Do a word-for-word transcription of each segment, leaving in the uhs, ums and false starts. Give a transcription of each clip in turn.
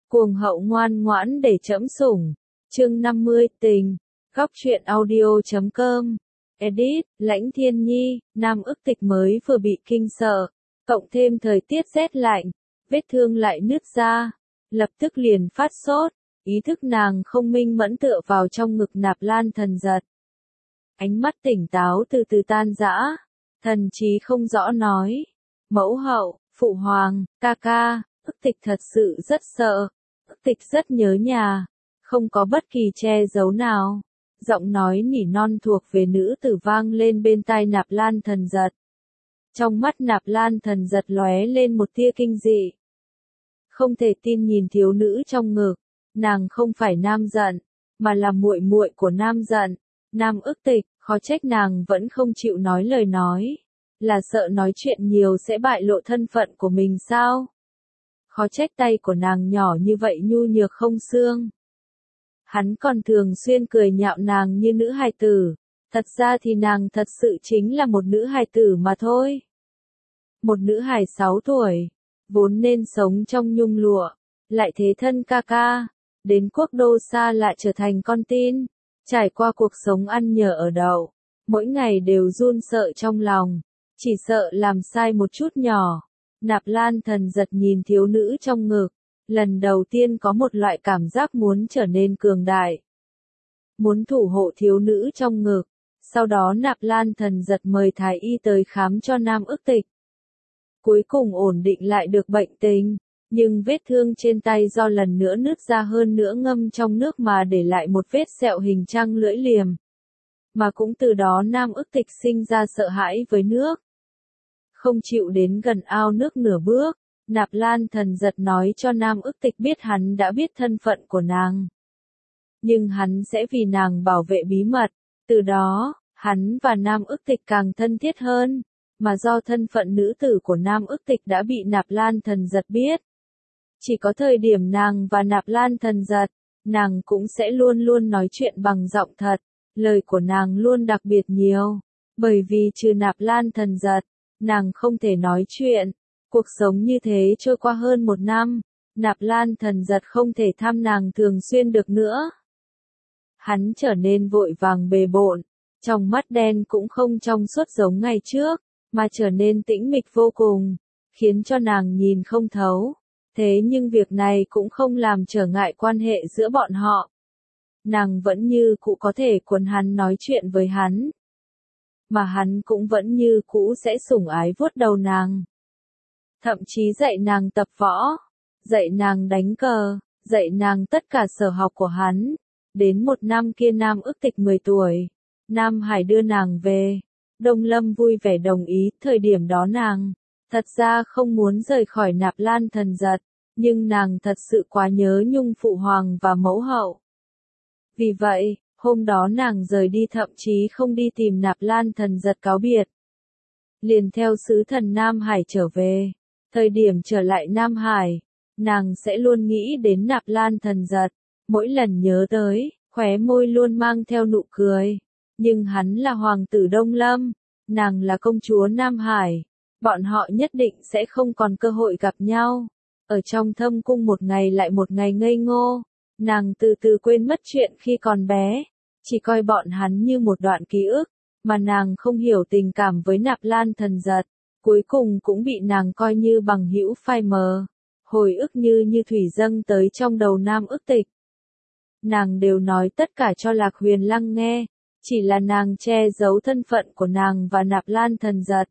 Cuồng hậu ngoan ngoãn để trẫm sủng. Chương năm mươi tình. Góc truyện audio chấm com. Edit, Lãnh Thiên Nhi, nam ức tịch mới vừa bị kinh sợ, cộng thêm thời tiết rét lạnh, vết thương lại nứt ra, lập tức liền phát sốt, ý thức nàng không minh mẫn tựa vào trong ngực Nạp Lan Thần Giật. Ánh mắt tỉnh táo từ từ tan rã, thần trí không rõ nói, mẫu hậu, phụ hoàng, ca ca, ức tịch thật sự rất sợ, ức tịch rất nhớ nhà, không có bất kỳ che giấu nào. Giọng nói nỉ non thuộc về nữ tử vang lên bên tai Nạp Lan Thần Giật. Trong mắt Nạp Lan Thần Giật lóe lên một tia kinh dị. Không thể tin nhìn thiếu nữ trong ngực, nàng không phải Nam Giận, mà là muội muội của Nam Giận, Nam ức tịch, khó trách nàng vẫn không chịu nói lời nói, là sợ nói chuyện nhiều sẽ bại lộ thân phận của mình sao? Khó trách tay của nàng nhỏ như vậy nhu nhược không xương. Hắn còn thường xuyên cười nhạo nàng như nữ hài tử, thật ra thì nàng thật sự chính là một nữ hài tử mà thôi. Một nữ hài sáu tuổi, vốn nên sống trong nhung lụa, lại thế thân ca ca, đến quốc đô xa lại trở thành con tin, trải qua cuộc sống ăn nhờ ở đậu, mỗi ngày đều run sợ trong lòng, chỉ sợ làm sai một chút nhỏ. Nạp Lan Thần Giật nhìn thiếu nữ trong ngực, lần đầu tiên có một loại cảm giác muốn trở nên cường đại. Muốn thủ hộ thiếu nữ trong ngực, sau đó Nạp Lan Thần Giật mời thái y tới khám cho nam ức tịch. Cuối cùng ổn định lại được bệnh tình, nhưng vết thương trên tay do lần nữa nứt ra hơn nữa ngâm trong nước mà để lại một vết sẹo hình trăng lưỡi liềm. Mà cũng từ đó nam ức tịch sinh ra sợ hãi với nước. Không chịu đến gần ao nước nửa bước. Nạp Lan Thần Giật nói cho nam ức tịch biết hắn đã biết thân phận của nàng. Nhưng hắn sẽ vì nàng bảo vệ bí mật, từ đó, hắn và nam ức tịch càng thân thiết hơn, mà do thân phận nữ tử của nam ức tịch đã bị Nạp Lan Thần Giật biết. Chỉ có thời điểm nàng và Nạp Lan Thần Giật, nàng cũng sẽ luôn luôn nói chuyện bằng giọng thật, lời của nàng luôn đặc biệt nhiều, bởi vì trừ Nạp Lan Thần Giật, nàng không thể nói chuyện. Cuộc sống như thế trôi qua hơn một năm, Nạp Lan Thần Giật không thể thăm nàng thường xuyên được nữa. Hắn trở nên vội vàng bề bộn, trong mắt đen cũng không trong suốt giống ngày trước, mà trở nên tĩnh mịch vô cùng, khiến cho nàng nhìn không thấu. Thế nhưng việc này cũng không làm trở ngại quan hệ giữa bọn họ. Nàng vẫn như cũ có thể cuốn hắn nói chuyện với hắn. Mà hắn cũng vẫn như cũ sẽ sủng ái vuốt đầu nàng. Thậm chí dạy nàng tập võ, dạy nàng đánh cờ, dạy nàng tất cả sở học của hắn. Đến một năm kia nam ức tịch mười tuổi, Nam Hải đưa nàng về. Đông Lâm vui vẻ đồng ý, thời điểm đó nàng, thật ra không muốn rời khỏi Nạp Lan Thần Giật, nhưng nàng thật sự quá nhớ nhung phụ hoàng và mẫu hậu. Vì vậy, hôm đó nàng rời đi thậm chí không đi tìm Nạp Lan Thần Giật cáo biệt. Liền theo sứ thần Nam Hải trở về. Thời điểm trở lại Nam Hải, nàng sẽ luôn nghĩ đến Nạp Lan Thần Giật, mỗi lần nhớ tới, khóe môi luôn mang theo nụ cười. Nhưng hắn là hoàng tử Đông Lâm, nàng là công chúa Nam Hải, bọn họ nhất định sẽ không còn cơ hội gặp nhau. Ở trong thâm cung một ngày lại một ngày ngây ngô, nàng từ từ quên mất chuyện khi còn bé, chỉ coi bọn hắn như một đoạn ký ức, mà nàng không hiểu tình cảm với Nạp Lan Thần Giật. Cuối cùng cũng bị nàng coi như bằng hữu phai mờ, hồi ức như như thủy dâng tới trong đầu nam ức tịch. Nàng đều nói tất cả cho Lạc Huyền Lăng nghe, chỉ là nàng che giấu thân phận của nàng và Nạp Lan Thần Giật.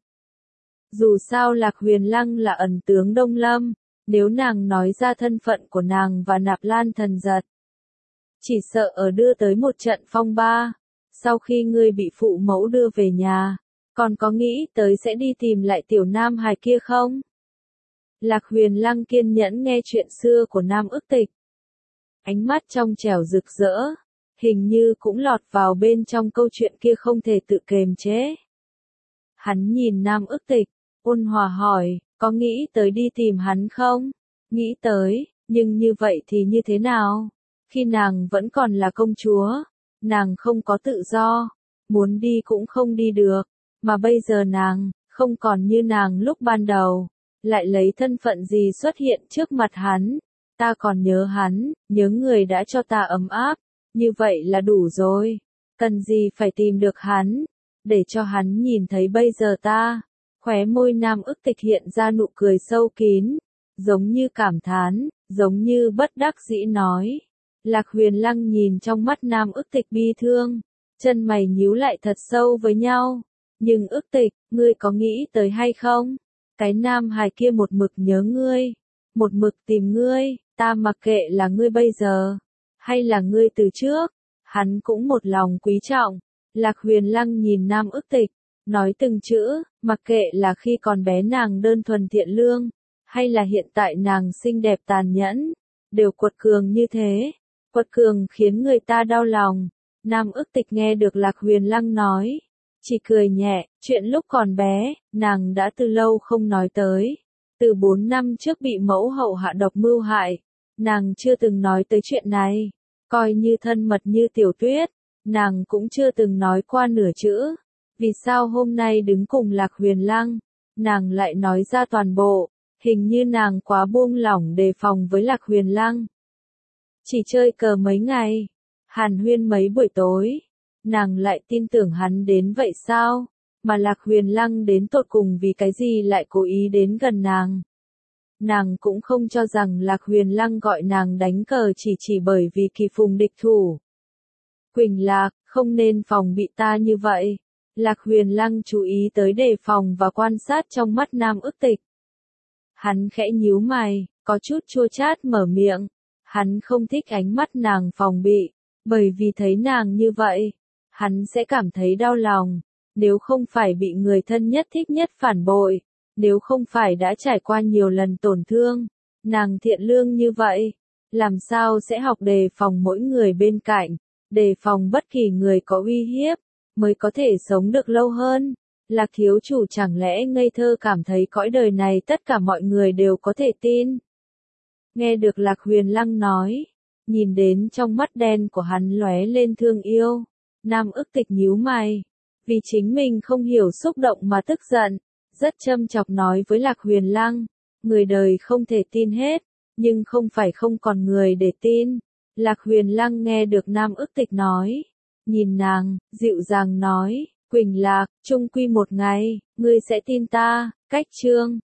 Dù sao Lạc Huyền Lăng là ẩn tướng Đông Lâm, nếu nàng nói ra thân phận của nàng và Nạp Lan Thần Giật, chỉ sợ ở đưa tới một trận phong ba. Sau khi ngươi bị phụ mẫu đưa về nhà, còn có nghĩ tới sẽ đi tìm lại tiểu Nam Hải kia không? Lạc Huyền Lăng kiên nhẫn nghe chuyện xưa của nam ức tịch. Ánh mắt trong trẻo rực rỡ, hình như cũng lọt vào bên trong câu chuyện kia không thể tự kềm chế. Hắn nhìn nam ức tịch, ôn hòa hỏi, có nghĩ tới đi tìm hắn không? Nghĩ tới, nhưng như vậy thì như thế nào? Khi nàng vẫn còn là công chúa, nàng không có tự do, muốn đi cũng không đi được. Mà bây giờ nàng, không còn như nàng lúc ban đầu, lại lấy thân phận gì xuất hiện trước mặt hắn, ta còn nhớ hắn, nhớ người đã cho ta ấm áp, như vậy là đủ rồi. Cần gì phải tìm được hắn, để cho hắn nhìn thấy bây giờ ta. Khóe môi Nam Ức Tịch hiện ra nụ cười sâu kín, giống như cảm thán, giống như bất đắc dĩ nói. Lạc Huyền Lăng nhìn trong mắt Nam Ức Tịch bi thương, chân mày nhíu lại thật sâu với nhau. Nhưng Ức Tịch, ngươi có nghĩ tới hay không? Cái nam hài kia một mực nhớ ngươi, một mực tìm ngươi, ta mặc kệ là ngươi bây giờ, hay là ngươi từ trước, hắn cũng một lòng quý trọng. Lạc Huyền Lăng nhìn Nam Ức Tịch, nói từng chữ, mặc kệ là khi còn bé nàng đơn thuần thiện lương, hay là hiện tại nàng xinh đẹp tàn nhẫn, đều quật cường như thế, quật cường khiến người ta đau lòng. Nam Ức Tịch nghe được Lạc Huyền Lăng nói, chỉ cười nhẹ, chuyện lúc còn bé, nàng đã từ lâu không nói tới. Từ bốn năm trước bị mẫu hậu hạ độc mưu hại, nàng chưa từng nói tới chuyện này, coi như thân mật như Tiểu Tuyết, nàng cũng chưa từng nói qua nửa chữ. Vì sao hôm nay đứng cùng Lạc Huyền Lăng, nàng lại nói ra toàn bộ, hình như nàng quá buông lỏng đề phòng với Lạc Huyền Lăng. Chỉ chơi cờ mấy ngày, hàn huyên mấy buổi tối, nàng lại tin tưởng hắn đến vậy sao? Mà Lạc Huyền Lăng đến tột cùng vì cái gì lại cố ý đến gần nàng? Nàng cũng không cho rằng Lạc Huyền Lăng gọi nàng đánh cờ chỉ chỉ bởi vì kỳ phùng địch thủ. Quỳnh Lạc, không nên phòng bị ta như vậy. Lạc Huyền Lăng chú ý tới đề phòng và quan sát trong mắt Nam Ức Tịch. Hắn khẽ nhíu mày, có chút chua chát mở miệng. Hắn không thích ánh mắt nàng phòng bị, bởi vì thấy nàng như vậy, hắn sẽ cảm thấy đau lòng. Nếu không phải bị người thân nhất thích nhất phản bội, nếu không phải đã trải qua nhiều lần tổn thương, nàng thiện lương như vậy, làm sao sẽ học đề phòng mỗi người bên cạnh, đề phòng bất kỳ người có uy hiếp, mới có thể sống được lâu hơn. Lạc thiếu chủ chẳng lẽ ngây thơ cảm thấy cõi đời này tất cả mọi người đều có thể tin? Nghe được Lạc Huyền Lăng nói, nhìn đến trong mắt đen của hắn lóe lên thương yêu, Nam Ức Tịch nhíu mày, vì chính mình không hiểu xúc động mà tức giận, rất châm chọc nói với Lạc Huyền Lăng, người đời không thể tin hết, nhưng không phải không còn người để tin. Lạc Huyền Lăng nghe được Nam Ức Tịch nói, nhìn nàng, dịu dàng nói, Quỳnh Lạc, chung quy một ngày, ngươi sẽ tin ta. Cách chương